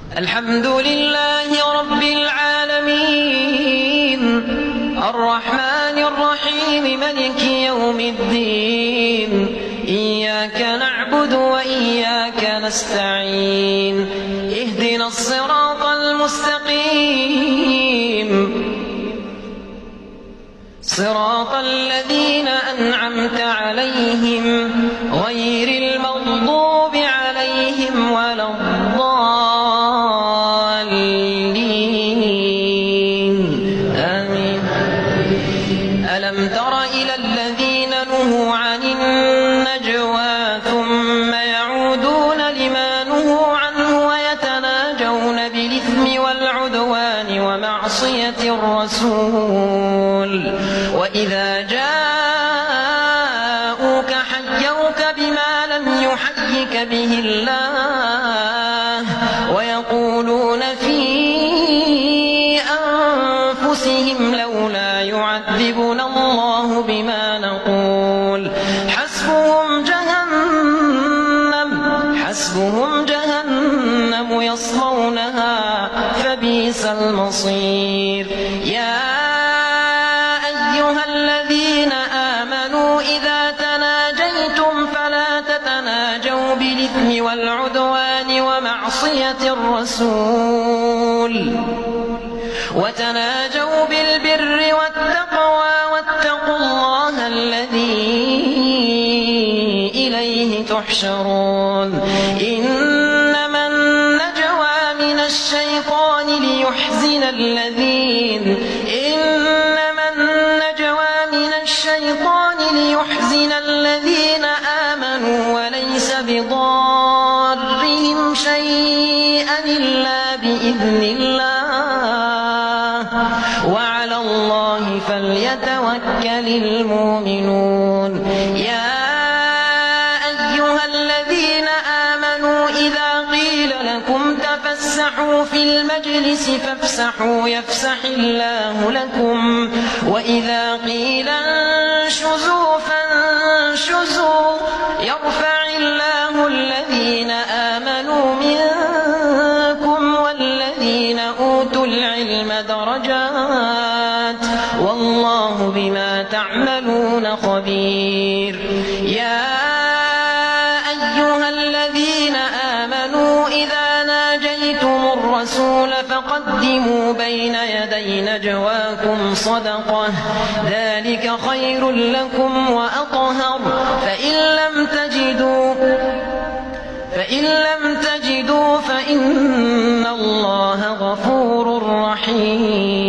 الحمد لله رب العالمين، الرحمن الرحيم، ملك يوم الدين. إياك نعبد وإياك نستعين، اهدنا الصراط المستقيم، صراط الذين أنعمت عليهم غير المغضوب عليهم ولا الضالين. آمين. ألم تر إلى الذين نهوا عن النجوى ثم يعودون لما نهوا عنه ويتناجون بالإثم والعدوان ومعصية الرسول، وإذا جاءوك حيوك بما لم يحيك به الله، ويقولون في أنفسهم لولا يعذبنا الله بما نقول، حسبهم جهنم يصلونها فبئس المصير. يا أيها الذين آمنوا إذا تناجيتم فلا تتناجوا بالإثم والعدوان ومعصية الرسول، وتناجوا بالبر والتقوى، واتقوا الله الذي إليه تحشرون. إنما النجوى من الشيطان ليحزن الذين آمنوا وليس بضارهم شيئا إلا بإذن الله، وعلى الله فليتوكل المؤمنون. يا أيها الذين آمنوا إذا قيل لكم تفسحوا في المجلس فافسحوا يفسح الله لكم، وإذا قيل انشزوا فانشزوا يرفع الله الذين آمنوا منكم والذين أوتوا العلم درجات، والله بما تعملون خبير. يا أيها الذين آمنوا إذا ناجيتم الرسول فقدموا بين يدي نجواكم صدقة، ذلك خير لكم وأطهر، فإن لم تجدوا فإن الله غفور رحيم.